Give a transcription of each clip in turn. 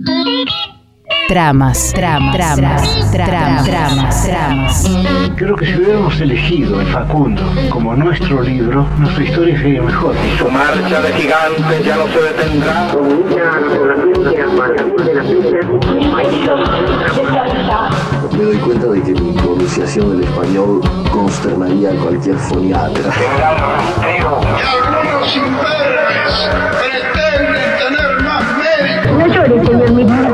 Tramas. Creo que si hubiéramos elegido el Facundo como nuestro libro, nuestra historia sería mejor. Su marcha de gigantes ya no se detendrá. Me doy cuenta de que mi pronunciación del español consternaría a cualquier foniatra. Y algunos imberbes pretenden tener más mérito. No llores, señor Mitchell.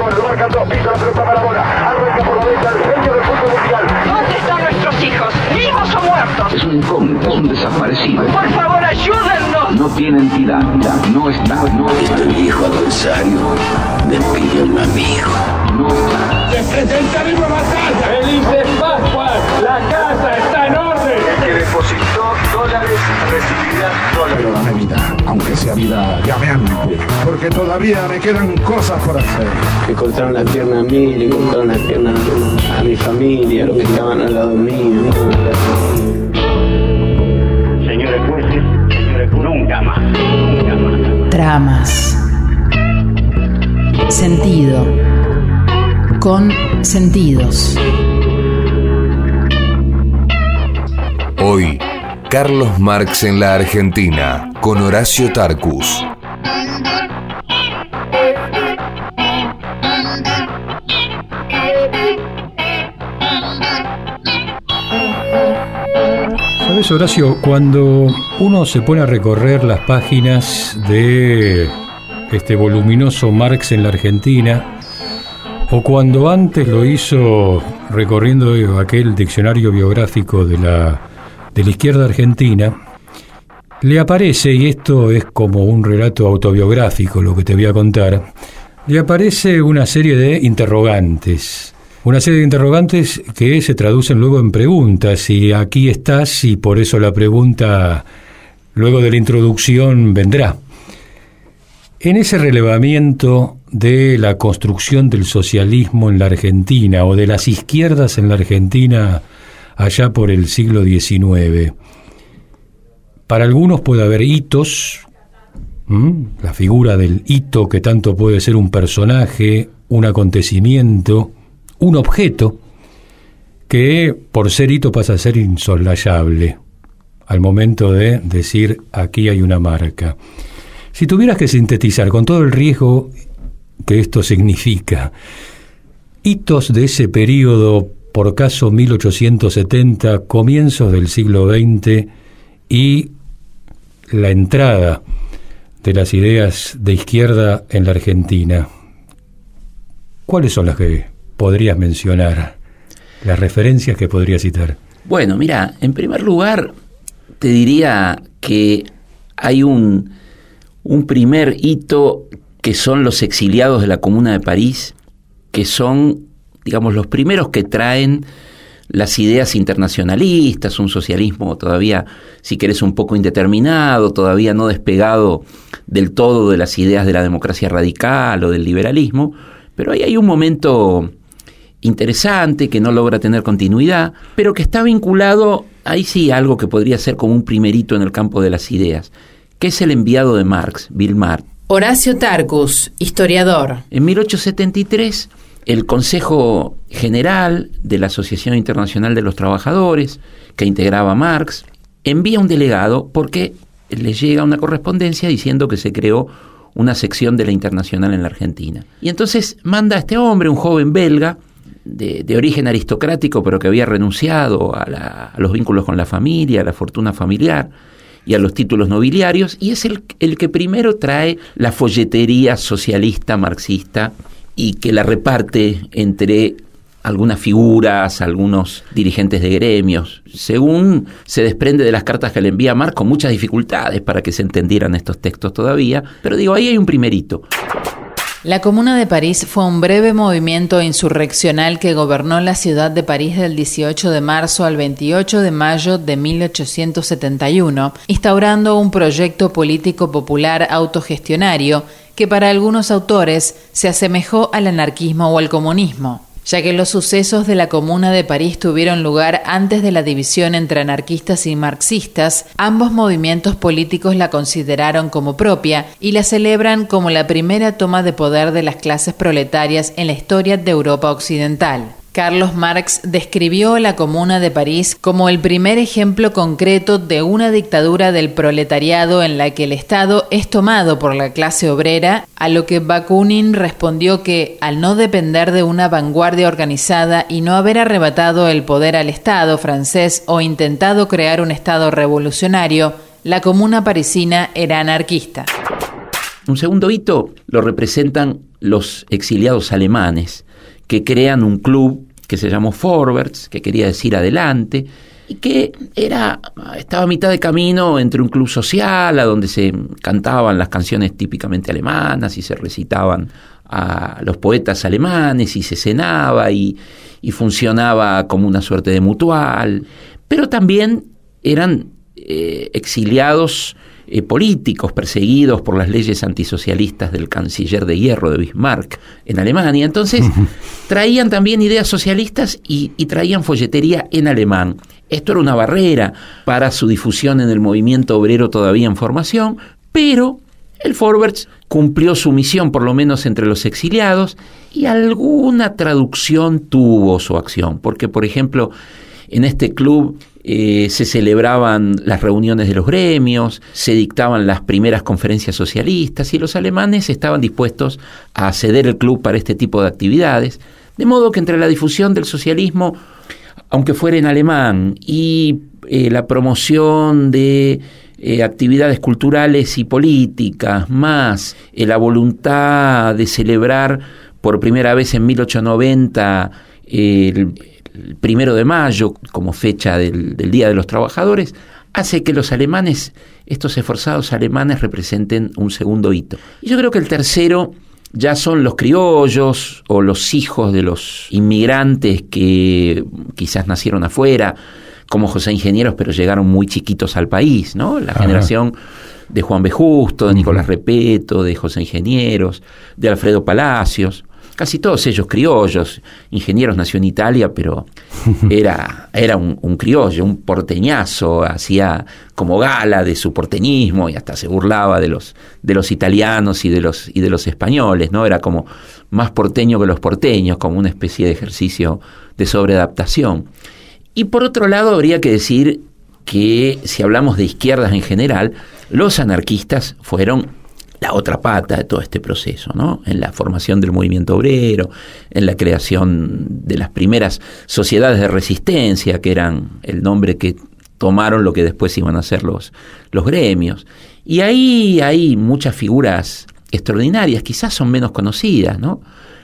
¿Dónde están nuestros hijos? ¿Vivos o muertos? Es un incógnito, es un desaparecido. Por favor, ayúdennos. No tiene entidad, no está. Este viejo adversario me pide un amigo. No está. ¡Se presentará una batalla! ¡Felices Pascuas! ¡La casa está en orden! El que depositó dólares recibirá dólares. Pero dame vida, aunque sea vida llameante, porque todavía me quedan cosas por hacer. Le cortaron la pierna a mí, le cortaron la pierna a mi familia, a los que estaban al lado mío. Señores jueces, nunca más. Tramas. Sentido. Con sentidos. Hoy, Carlos Marx en la Argentina, con Horacio Tarcus. ¿Sabes, Horacio? Cuando uno se pone a recorrer las páginas de este voluminoso Marx en la Argentina, o cuando antes lo hizo recorriendo aquel diccionario biográfico de la izquierda argentina, le aparece, y esto es como un relato autobiográfico lo que te voy a contar, le aparece una serie de interrogantes que se traducen luego en preguntas, y aquí estás, y por eso la pregunta luego de la introducción vendrá. En ese relevamiento de la construcción del socialismo en la Argentina, o de las izquierdas en la Argentina allá por el siglo XIX, para algunos puede haber hitos, la figura del hito, que tanto puede ser un personaje, un acontecimiento, un objeto, que por ser hito pasa a ser insoslayable al momento de decir aquí hay una marca. Si tuvieras que sintetizar, con todo el riesgo que esto significa, hitos de ese periodo, por caso 1870, comienzos del siglo XX y la entrada de las ideas de izquierda en la Argentina, ¿cuáles son las que podrías mencionar? Las referencias que podrías citar. Bueno, mira, en primer lugar te diría que hay un primer hito que son los exiliados de la Comuna de París, que son, digamos, los primeros que traen las ideas internacionalistas, un socialismo todavía, si querés, un poco indeterminado, todavía no despegado del todo de las ideas de la democracia radical o del liberalismo, pero ahí hay un momento interesante que no logra tener continuidad, pero que está vinculado, ahí sí, a algo que podría ser como un primer hito en el campo de las ideas, que es el enviado de Marx, Vilmar. Horacio Tarcus, historiador. En 1873, el Consejo General de la Asociación Internacional de los Trabajadores, que integraba Marx, envía un delegado porque le llega una correspondencia diciendo que se creó una sección de la Internacional en la Argentina. Y entonces manda a este hombre, un joven belga, de origen aristocrático, pero que había renunciado a los vínculos con la familia, a la fortuna familiar y a los títulos nobiliarios, y es el que primero trae la folletería socialista marxista y que la reparte entre algunas figuras, algunos dirigentes de gremios, según se desprende de las cartas que le envía Marx, con muchas dificultades para que se entendieran estos textos todavía, pero digo, ahí hay un primerito. La Comuna de París fue un breve movimiento insurreccional que gobernó la ciudad de París del 18 de marzo al 28 de mayo de 1871, instaurando un proyecto político popular autogestionario que para algunos autores se asemejó al anarquismo o al comunismo. ya que los sucesos de la Comuna de París tuvieron lugar antes de la división entre anarquistas y marxistas. Ambos movimientos políticos la consideraron como propia y la celebran como la primera toma de poder de las clases proletarias en la historia de Europa occidental. Carlos Marx describió la Comuna de París como el primer ejemplo concreto de una dictadura del proletariado en la que el Estado es tomado por la clase obrera, a lo que Bakunin respondió que, al no depender de una vanguardia organizada y no haber arrebatado el poder al Estado francés o intentado crear un Estado revolucionario, la Comuna parisina era anarquista. Un segundo hito lo representan los exiliados alemanes, que crean un club que se llamó Vorwärts, que quería decir adelante, y que estaba a mitad de camino entre un club social, a donde se cantaban las canciones típicamente alemanas y se recitaban a los poetas alemanes y se cenaba y funcionaba como una suerte de mutual, pero también eran exiliados políticos perseguidos por las leyes antisocialistas del canciller de hierro de Bismarck en Alemania. Entonces traían también ideas socialistas y traían folletería en alemán. Esto era una barrera para su difusión en el movimiento obrero todavía en formación, pero el Vorwärts cumplió su misión, por lo menos entre los exiliados, y alguna traducción tuvo su acción, porque, por ejemplo, en este club se celebraban las reuniones de los gremios, se dictaban las primeras conferencias socialistas y los alemanes estaban dispuestos a ceder el club para este tipo de actividades, de modo que entre la difusión del socialismo, aunque fuera en alemán, y la promoción de actividades culturales y políticas, más la voluntad de celebrar por primera vez en 1890 el 1 de mayo como fecha del Día de los Trabajadores, hace que los alemanes, estos esforzados alemanes, representen un segundo hito. Y yo creo que el tercero ya son los criollos o los hijos de los inmigrantes que quizás nacieron afuera, como José Ingenieros, pero llegaron muy chiquitos al país, ¿no? La generación de Juan B. Justo, de Nicolás Repetto, de José Ingenieros, de Alfredo Palacios. Casi todos ellos criollos. Ingenieros nació en Italia, pero era un criollo, un porteñazo, hacía como gala de su porteñismo y hasta se burlaba de los italianos y de los españoles, ¿no? Era como más porteño que los porteños, como una especie de ejercicio de sobreadaptación. Y por otro lado, habría que decir que si hablamos de izquierdas en general, los anarquistas fueron la otra pata de todo este proceso, ¿no? En la formación del movimiento obrero, en la creación de las primeras sociedades de resistencia, que eran el nombre que tomaron lo que después iban a ser los gremios. Y ahí hay muchas figuras extraordinarias, quizás son menos conocidas, ¿no?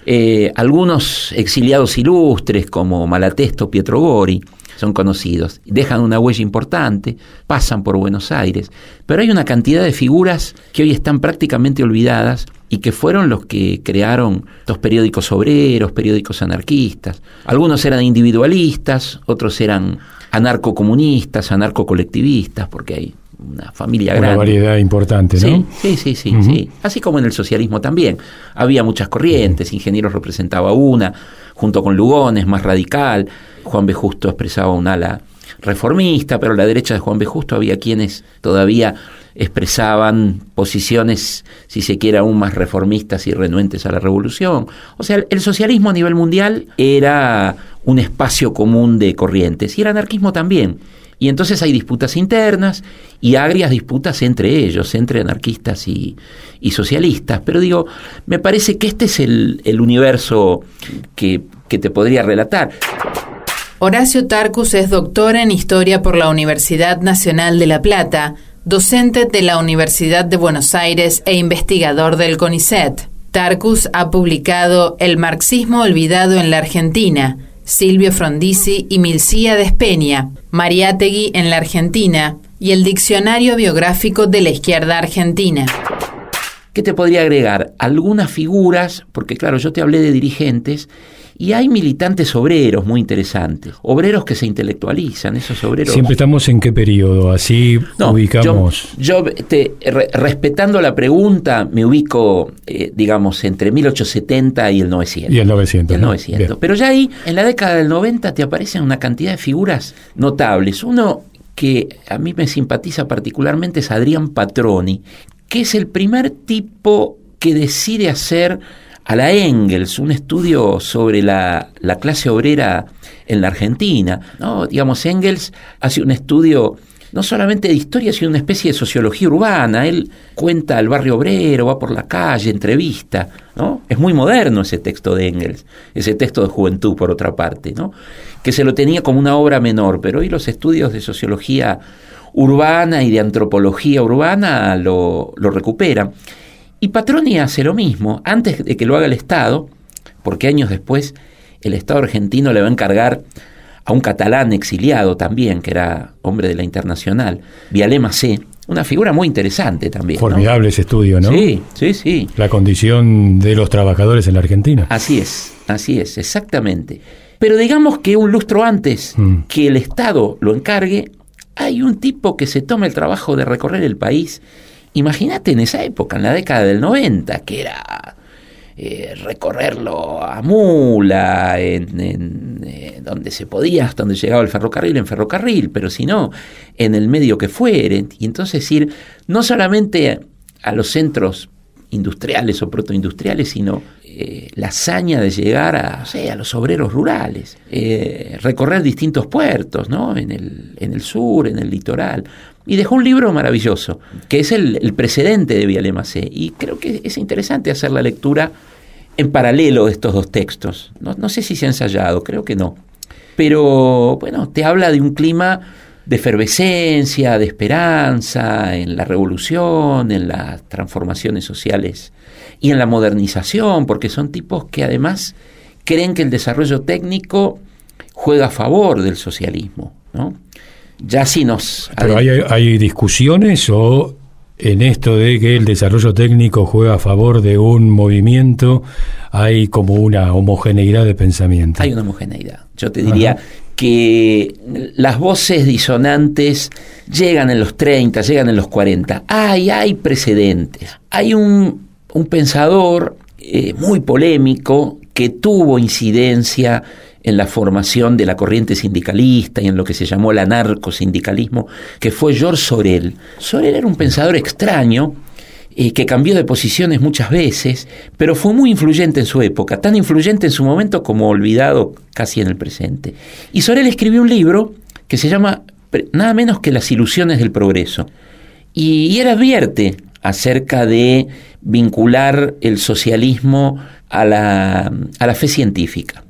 Algunos exiliados ilustres como Malatesta o Pietro Gori son conocidos, dejan una huella importante, pasan por Buenos Aires, pero hay una cantidad de figuras que hoy están prácticamente olvidadas y que fueron los que crearon los periódicos obreros, periódicos anarquistas. Algunos eran individualistas, otros eran anarcocomunistas, anarcocolectivistas, porque hay una familia grande. Una variedad importante, ¿no? Sí. Sí. Así como en el socialismo también. Había muchas corrientes, Ingenieros representaba una, junto con Lugones, más radical. Juan B. Justo expresaba un ala reformista, pero a la derecha de Juan B. Justo había quienes todavía expresaban posiciones, si se quiere, aún más reformistas y renuentes a la revolución. O sea, el socialismo a nivel mundial era un espacio común de corrientes, y el anarquismo también. Y entonces hay disputas internas y agrias disputas entre ellos, entre anarquistas y socialistas. Pero digo, me parece que este es el universo que te podría relatar. Horacio Tarcus es doctor en Historia por la Universidad Nacional de La Plata, docente de la Universidad de Buenos Aires e investigador del CONICET. Tarcus ha publicado El marxismo olvidado en la Argentina, Silvio Frondizi y Milcíades Peña, Mariátegui en la Argentina y el Diccionario Biográfico de la Izquierda Argentina. ¿Qué te podría agregar? Algunas figuras, porque claro, yo te hablé de dirigentes, y hay militantes obreros muy interesantes, obreros que se intelectualizan, esos obreros. Siempre estamos en qué periodo, así ubicamos. Yo respetando la pregunta, me ubico, digamos, entre 1870 y el 900. Y el 900. El 900. Pero ya ahí, en la década del 90, te aparecen una cantidad de figuras notables. Uno que a mí me simpatiza particularmente es Adrián Patroni, que es el primer tipo que decide hacer a la Engels un estudio sobre la clase obrera en la Argentina, ¿no? Digamos, Engels hace un estudio no solamente de historia, sino una especie de sociología urbana. Él cuenta el barrio obrero, va por la calle, entrevista, ¿no? Es muy moderno ese texto de Engels, ese texto de Juventud, por otra parte, ¿no? Que se lo tenía como una obra menor, pero hoy los estudios de sociología urbana y de antropología urbana lo recuperan. Y Patroni hace lo mismo, antes de que lo haga el Estado, porque años después el Estado argentino le va a encargar a un catalán exiliado también, que era hombre de la Internacional, Vialé Macé, una figura muy interesante también. Formidable, ¿no? Ese estudio, ¿no? Sí. La condición de los trabajadores en la Argentina. Así es, exactamente. Pero digamos que un lustro antes que el Estado lo encargue, hay un tipo que se toma el trabajo de recorrer el país. Imagínate en esa época, en la década del 90, que era recorrerlo a mula, donde se podía, hasta donde llegaba el ferrocarril, en ferrocarril, pero si no, en el medio que fuere. Y entonces ir no solamente a los centros industriales o protoindustriales, sino la hazaña de llegar a los obreros rurales, recorrer distintos puertos, ¿no? En el sur, en el litoral. Y dejó un libro maravilloso, que es el precedente de Vialé Macé. Y creo que es interesante hacer la lectura en paralelo de estos dos textos. No sé si se ha ensayado, creo que no. Pero, bueno, te habla de un clima de efervescencia, de esperanza, en la revolución, en las transformaciones sociales y en la modernización, porque son tipos que además creen que el desarrollo técnico juega a favor del socialismo, ¿no? Ya si nos... ¿Pero hay discusiones o en esto de que el desarrollo técnico juega a favor de un movimiento hay como una homogeneidad de pensamiento? Hay una homogeneidad. Yo te diría que las voces disonantes llegan en los 30, llegan en los 40. Hay precedentes. Hay un pensador muy polémico que tuvo incidencia en la formación de la corriente sindicalista y en lo que se llamó el anarcosindicalismo, que fue George Sorel. Sorel era un pensador extraño, que cambió de posiciones muchas veces, pero fue muy influyente en su época, tan influyente en su momento como olvidado casi en el presente. Y Sorel escribió un libro que se llama nada menos que Las ilusiones del progreso. Y él advierte acerca de vincular el socialismo a la fe científica.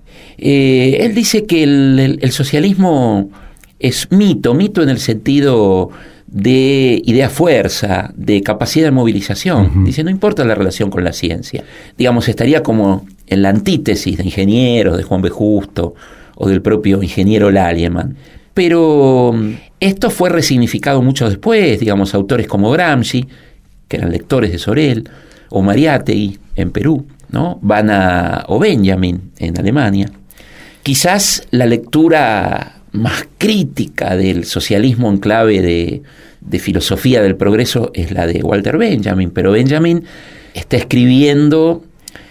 Él dice que el socialismo es mito en el sentido de idea fuerza, de capacidad de movilización. Dice, no importa la relación con la ciencia. Digamos, estaría como en la antítesis de Ingenieros, de Juan B. Justo, o del propio ingeniero Lalleman. Pero esto fue resignificado mucho después, digamos, autores como Gramsci, que eran lectores de Sorel, o Mariátegui en Perú, ¿no? o Benjamin en Alemania. Quizás la lectura más crítica del socialismo en clave de filosofía del progreso es la de Walter Benjamin, pero Benjamin está escribiendo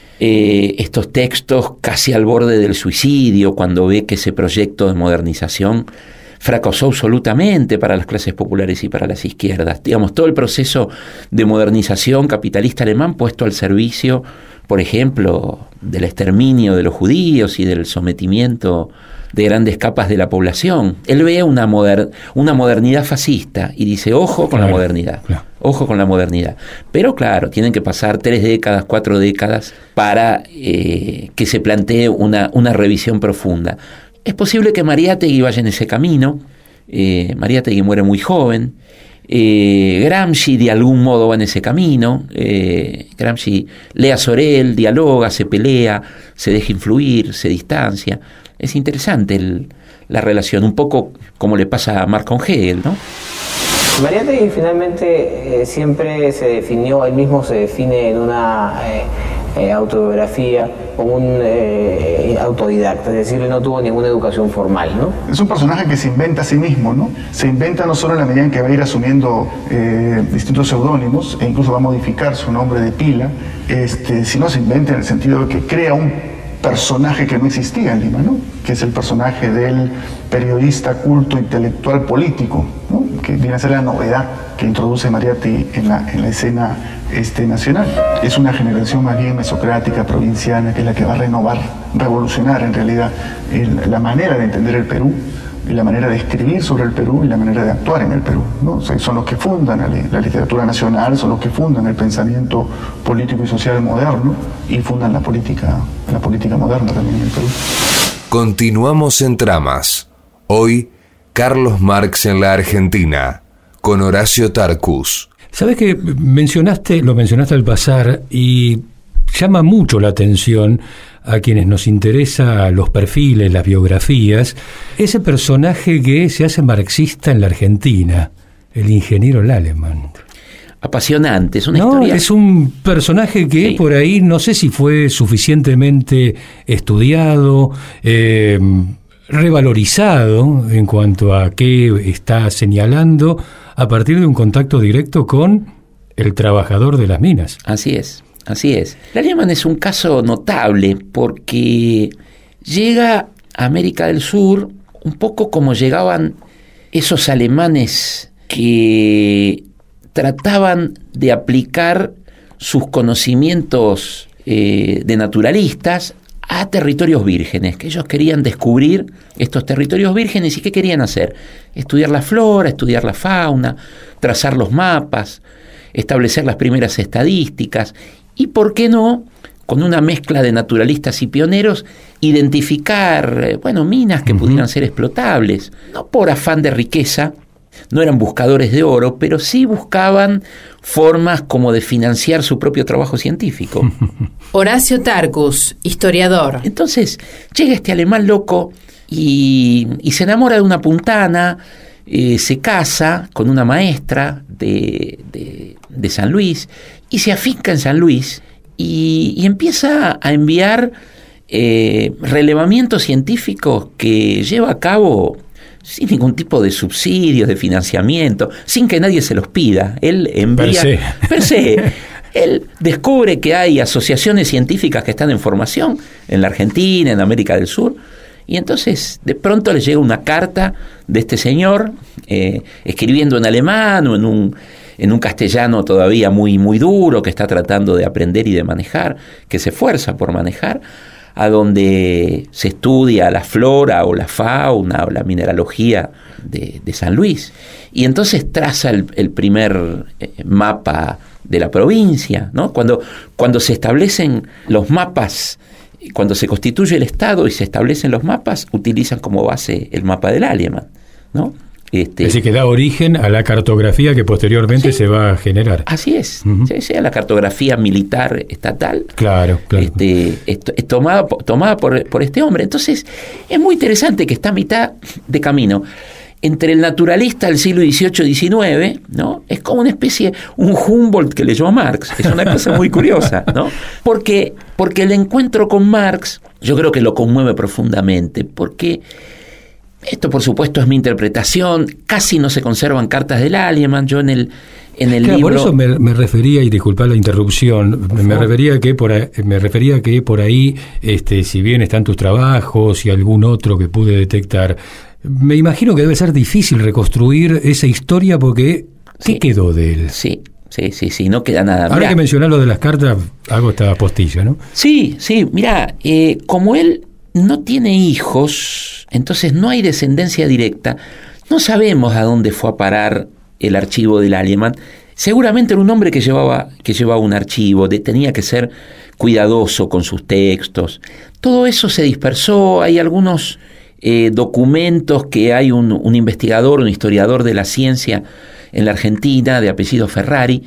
estos textos casi al borde del suicidio cuando ve que ese proyecto de modernización fracasó absolutamente para las clases populares y para las izquierdas. Digamos, todo el proceso de modernización capitalista alemán puesto al servicio, por ejemplo, del exterminio de los judíos y del sometimiento de grandes capas de la población. Él ve una modernidad fascista y dice, ojo con la modernidad, ojo con la modernidad. Pero claro, tienen que pasar 3 décadas, 4 décadas para que se plantee una revisión profunda. Es posible que Mariátegui vaya en ese camino. Mariátegui muere muy joven. Gramsci de algún modo va en ese camino. Gramsci lee a Sorel, dialoga, se pelea, se deja influir, se distancia. Es interesante la relación, un poco como le pasa a Marx con Hegel, ¿no? Mariátegui finalmente siempre se definió, él mismo se define en una autobiografía como un autodidacta, es decir, él no tuvo ninguna educación formal, ¿no? Es un personaje que se inventa a sí mismo, ¿no? Se inventa no solo en la medida en que va a ir asumiendo distintos seudónimos e incluso va a modificar su nombre de pila, sino se inventa en el sentido de que crea un personaje que no existía en Lima, ¿no? Que es el personaje del periodista culto, intelectual, político, ¿no? Que viene a ser la novedad que introduce Mariátegui en la escena nacional. Es una generación más bien mesocrática, provinciana, que es la que va a renovar, revolucionar en realidad la manera de entender el Perú, y la manera de escribir sobre el Perú y la manera de actuar en el Perú, ¿no? O sea, son los que fundan la literatura nacional, son los que fundan el pensamiento político y social moderno y fundan la política moderna también en el Perú. Continuamos en Tramas. Hoy, Carlos Marx en la Argentina, con Horacio Tarcus. ¿Sabes que lo mencionaste al pasar y llama mucho la atención a quienes nos interesa los perfiles, las biografías, ese personaje que se hace marxista en la Argentina, el ingeniero Laleman? Apasionante, es una historia. Es un personaje que sí, por ahí no sé si fue suficientemente estudiado, revalorizado en cuanto a qué está señalando a partir de un contacto directo con el trabajador de las minas. Así es. Laleman es un caso notable porque llega a América del Sur un poco como llegaban esos alemanes que trataban de aplicar sus conocimientos de naturalistas a territorios vírgenes, que ellos querían descubrir estos territorios vírgenes. ¿Y qué querían hacer? Estudiar la flora, estudiar la fauna, trazar los mapas, establecer las primeras estadísticas y, ¿por qué no?, con una mezcla de naturalistas y pioneros, identificar, minas que pudieran ser explotables, no por afán de riqueza, no eran buscadores de oro, pero sí buscaban formas como de financiar su propio trabajo científico. Horacio Tarcus, historiador. Entonces llega este alemán loco y se enamora de una puntana, se casa con una maestra de San Luis y se afinca en San Luis y empieza a enviar relevamientos científicos que lleva a cabo sin ningún tipo de subsidios, de financiamiento, sin que nadie se los pida. Él envía... Per se. Él descubre que hay asociaciones científicas que están en formación en la Argentina, en América del Sur, y entonces de pronto le llega una carta de este señor, escribiendo en alemán o en un castellano todavía muy, muy duro, que está tratando de aprender y de manejar, que se esfuerza por manejar, a donde se estudia la flora o la fauna o la mineralogía de San Luis. Y entonces traza el primer mapa de la provincia, ¿no? Cuando se establecen los mapas, cuando se constituye el Estado y se establecen los mapas, utilizan como base el mapa del Laleman, ¿no? Es decir, que da origen a la cartografía que posteriormente se va a generar. Así es, sí, a la cartografía militar estatal. Claro. Es tomada por este hombre. Entonces, es muy interesante que está a mitad de camino entre el naturalista del siglo XVIII-XIX, ¿no? Es como una especie, un Humboldt que leyó a Marx. Es una cosa muy curiosa, ¿no? Porque el encuentro con Marx, yo creo que lo conmueve profundamente, porque esto, por supuesto, es mi interpretación. Casi no se conservan cartas del Laleman. Yo en el libro... Por eso me refería, y disculpa la interrupción, me refería que por ahí, si bien están tus trabajos y algún otro que pude detectar, me imagino que debe ser difícil reconstruir esa historia porque ¿qué quedó de él? Sí, no queda nada. Ahora que mencionar lo de las cartas, hago esta postilla, ¿no? Sí, mirá, como él no tiene hijos, entonces no hay descendencia directa, no sabemos a dónde fue a parar el archivo del Laleman. Seguramente era un hombre que llevaba un archivo, tenía que ser cuidadoso con sus textos. Todo eso se dispersó. Hay algunos documentos que hay un investigador, un historiador de la ciencia en la Argentina, de apellido Ferrari,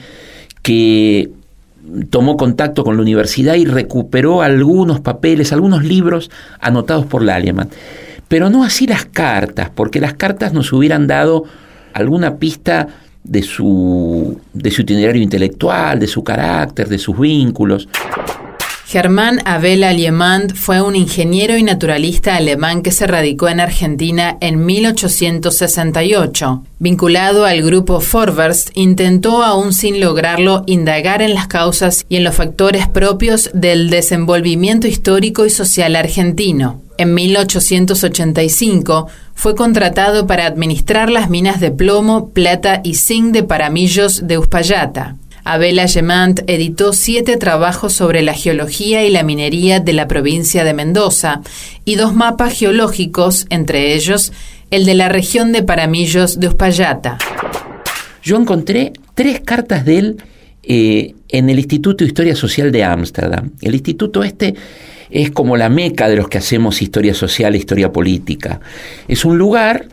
que tomó contacto con la universidad y recuperó algunos papeles, algunos libros anotados por Laleman. Pero no así las cartas, porque las cartas nos hubieran dado alguna pista de su itinerario intelectual, de su carácter, de sus vínculos. Germán Abel Allemand fue un ingeniero y naturalista alemán que se radicó en Argentina en 1868. Vinculado al grupo Forverst, intentó, aún sin lograrlo, indagar en las causas y en los factores propios del desenvolvimiento histórico y social argentino. En 1885 fue contratado para administrar las minas de plomo, plata y zinc de Paramillos de Uspallata. Abel Allemand editó 7 trabajos sobre la geología y la minería de la provincia de Mendoza y 2 mapas geológicos, entre ellos el de la región de Paramillos de Uspallata. Yo encontré 3 cartas de él en el Instituto de Historia Social de Ámsterdam. El instituto es como la meca de los que hacemos historia social e historia política. Es un lugar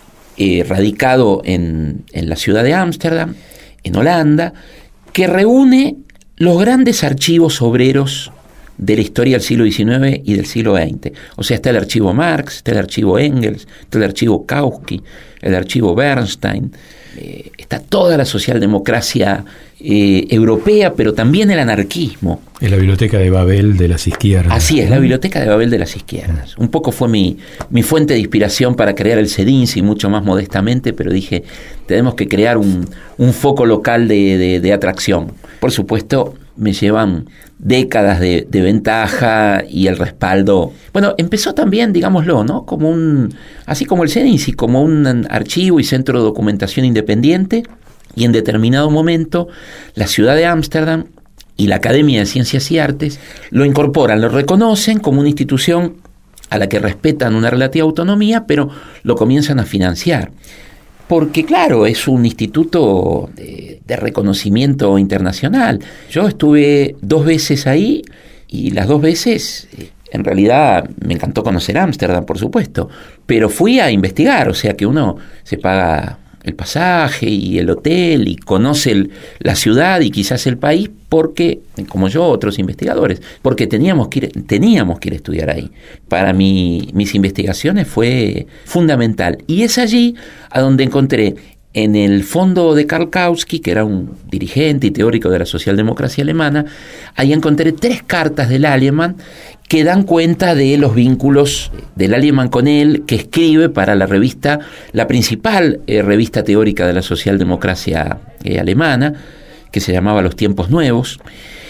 radicado en la ciudad de Ámsterdam, en Holanda, que reúne los grandes archivos obreros de la historia del siglo XIX y del siglo XX. O sea, está el archivo Marx, está el archivo Engels, está el archivo Kautsky, el archivo Bernstein, está toda la socialdemocracia europea, pero también el anarquismo. Es la biblioteca de Babel de las izquierdas. Así es, la biblioteca de Babel de las izquierdas. Un poco fue mi fuente de inspiración para crear el CEDINSI, mucho más modestamente, pero dije, tenemos que crear un foco local de atracción. Por supuesto, me llevan décadas de ventaja y el respaldo. Bueno, empezó también, digámoslo, ¿no? Así como el CEDINSI, como un archivo y centro de documentación independiente, y en determinado momento la ciudad de Ámsterdam y la Academia de Ciencias y Artes lo incorporan, lo reconocen como una institución a la que respetan una relativa autonomía, pero lo comienzan a financiar. Porque claro, es un instituto de reconocimiento internacional. Yo estuve 2 veces ahí y las 2 veces, en realidad, me encantó conocer Ámsterdam, por supuesto, pero fui a investigar, o sea que uno se paga el pasaje y el hotel y conoce la ciudad y quizás el país porque, como yo, otros investigadores, porque teníamos que ir a estudiar ahí. Para mis investigaciones fue fundamental. Y es allí a donde encontré, en el fondo de Karl Kautsky, que era un dirigente y teórico de la socialdemocracia alemana, ahí encontré 3 cartas del Allemand que dan cuenta de los vínculos del Allemand con él, que escribe para la revista, la principal revista teórica de la socialdemocracia alemana, que se llamaba Los Tiempos Nuevos.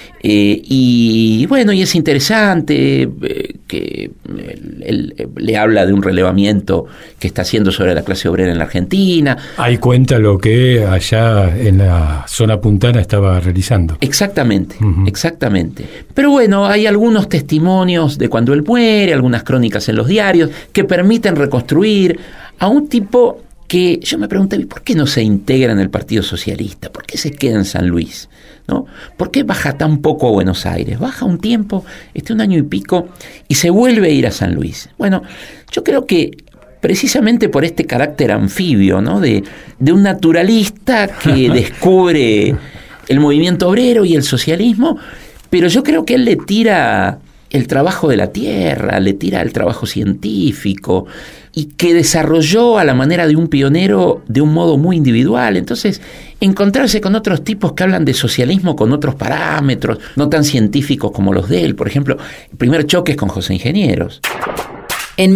Y bueno, y es interesante que él le habla de un relevamiento que está haciendo sobre la clase obrera en la Argentina. Ahí cuenta lo que allá en la zona puntana estaba realizando. Exactamente, exactamente. Pero bueno, hay algunos testimonios de cuando él muere, algunas crónicas en los diarios que permiten reconstruir a un tipo que yo me pregunté, ¿por qué no se integra en el Partido Socialista? ¿Por qué se queda en San Luis? ¿No? ¿Por qué baja tan poco a Buenos Aires? Baja un tiempo, 1 año y pico, y se vuelve a ir a San Luis. Bueno, yo creo que precisamente por este carácter anfibio, ¿no? de un naturalista que descubre el movimiento obrero y el socialismo, pero yo creo que él le tira el trabajo de la tierra, le tira el trabajo científico, y que desarrolló a la manera de un pionero de un modo muy individual. Entonces, encontrarse con otros tipos que hablan de socialismo con otros parámetros, no tan científicos como los de él. Por ejemplo, el primer choque es con José Ingenieros. En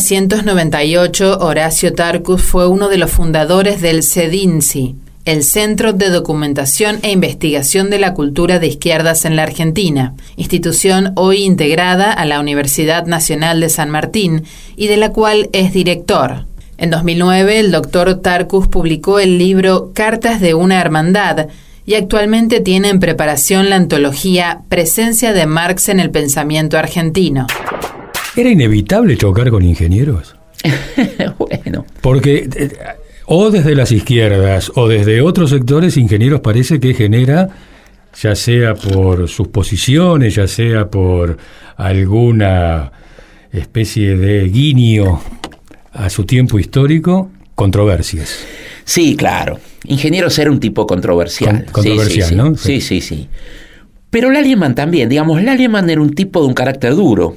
1998, Horacio Tarcus fue uno de los fundadores del CEDINSI, el Centro de Documentación e Investigación de la Cultura de Izquierdas en la Argentina, institución hoy integrada a la Universidad Nacional de San Martín y de la cual es director. En 2009, el doctor Tarcus publicó el libro Cartas de una Hermandad y actualmente tiene en preparación la antología Presencia de Marx en el pensamiento argentino. ¿Era inevitable chocar con ingenieros? Bueno. Porque o desde las izquierdas o desde otros sectores, Ingenieros parece que genera, ya sea por sus posiciones, ya sea por alguna especie de guiño a su tiempo histórico, controversias. Sí, claro. Ingenieros era un tipo controversial. Controversial, sí, ¿no? Sí. Pero Allemand también, digamos, Allemand era un tipo de un carácter duro.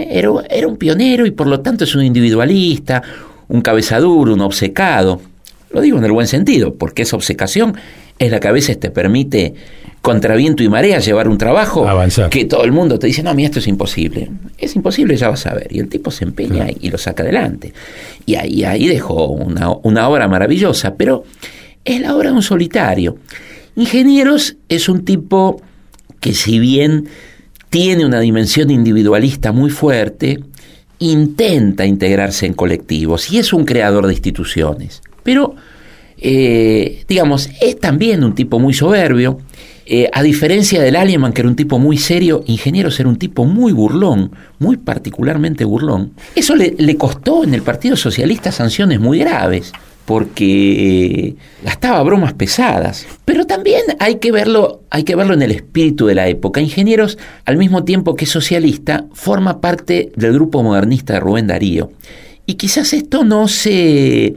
Era un pionero y por lo tanto es un individualista, un cabeza duro, un obcecado. Lo digo en el buen sentido, porque esa obcecación es la que a veces te permite, contra viento y marea, llevar un trabajo avanzar. Que todo el mundo te dice, no, mira, esto es imposible. Es imposible, ya vas a ver. Y el tipo se empeña y lo saca adelante. Y ahí dejó una obra maravillosa, pero es la obra de un solitario. Ingenieros es un tipo que, si bien tiene una dimensión individualista muy fuerte, intenta integrarse en colectivos y es un creador de instituciones. Pero, digamos, es también un tipo muy soberbio. A diferencia del Aleman, que era un tipo muy serio, Ingenieros era un tipo muy burlón, muy particularmente burlón. Eso le costó en el Partido Socialista sanciones muy graves, porque gastaba bromas pesadas. Pero también hay que verlo en el espíritu de la época. Ingenieros, al mismo tiempo que es socialista, forma parte del grupo modernista de Rubén Darío. Y quizás esto no se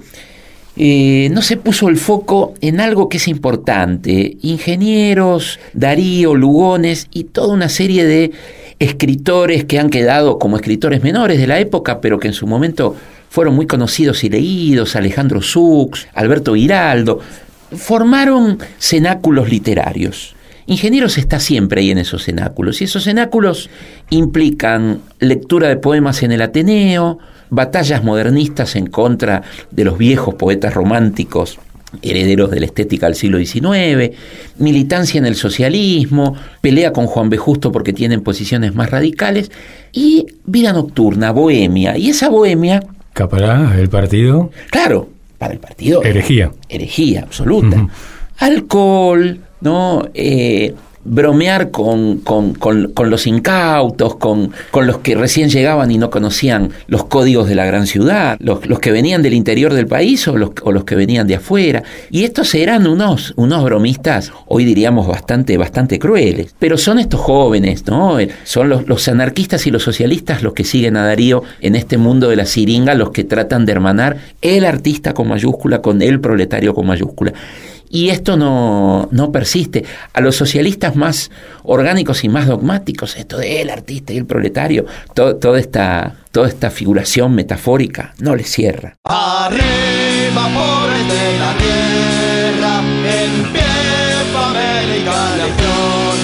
puso el foco en algo que es importante. Ingenieros, Darío, Lugones y toda una serie de escritores que han quedado como escritores menores de la época, pero que en su momento fueron muy conocidos y leídos, Alejandro Sux, Alberto Giraldo, formaron cenáculos literarios. Ingenieros está siempre ahí en esos cenáculos, y esos cenáculos implican lectura de poemas en el Ateneo, batallas modernistas en contra de los viejos poetas románticos herederos de la estética del siglo XIX, militancia en el socialismo, pelea con Juan B. Justo porque tienen posiciones más radicales, y vida nocturna, bohemia. Y esa bohemia... ¿Para el partido? Claro, para el partido. Herejía. Herejía absoluta. Uh-huh. Alcohol, ¿no? Bromear con los incautos, con los que recién llegaban y no conocían los códigos de la gran ciudad, los que venían del interior del país o los que venían de afuera. Y estos eran unos bromistas, hoy diríamos bastante crueles. Pero son estos jóvenes, ¿no? Son los anarquistas y los socialistas los que siguen a Darío en este mundo de la siringa, los que tratan de hermanar el artista con mayúscula con el proletario con mayúscula. Y esto no persiste. A los socialistas más orgánicos y más dogmáticos, esto de el artista y el proletario, toda esta figuración metafórica no les cierra. Arriba, pobres de la tierra, empieza América Legión.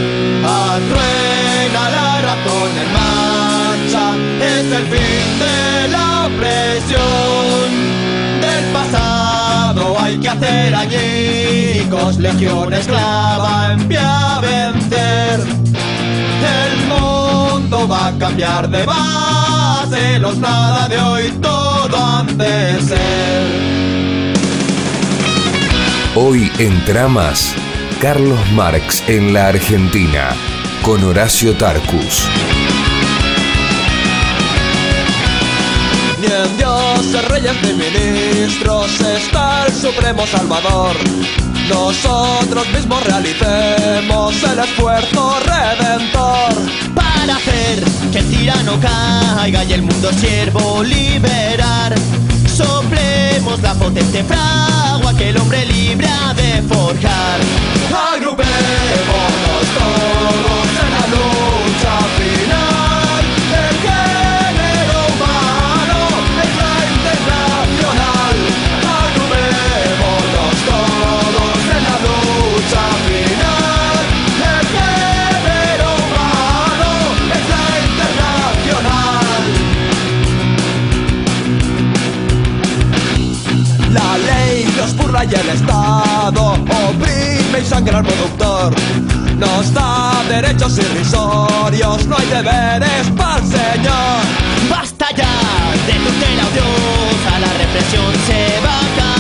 Atruena la razón en marcha, es el fin de la opresión del pasado. Hay que hacer añicos, legión esclava en pie a vencer. El mundo va a cambiar de base, los nada de hoy todo han de ser. Hoy en Tramas, Carlos Marx en la Argentina, con Horacio Tarcus. Ni en dioses, reyes ni ministros está el supremo salvador. Nosotros mismos realicemos el esfuerzo redentor para hacer que el tirano caiga y el mundo siervo liberar. Soplemos la potente fragua que el hombre libre ha de forjar. Agrupémonos todos en la lucha final. El género humano es la internacional. Agrupémonos todos en la lucha final. El género humano es la internacional. La ley los burla y el Estado oprime y sangra al productor. Nos da derechos irrisorios, no hay deberes para el Señor. Basta ya de tutela odiosa, la represión se va a acabar.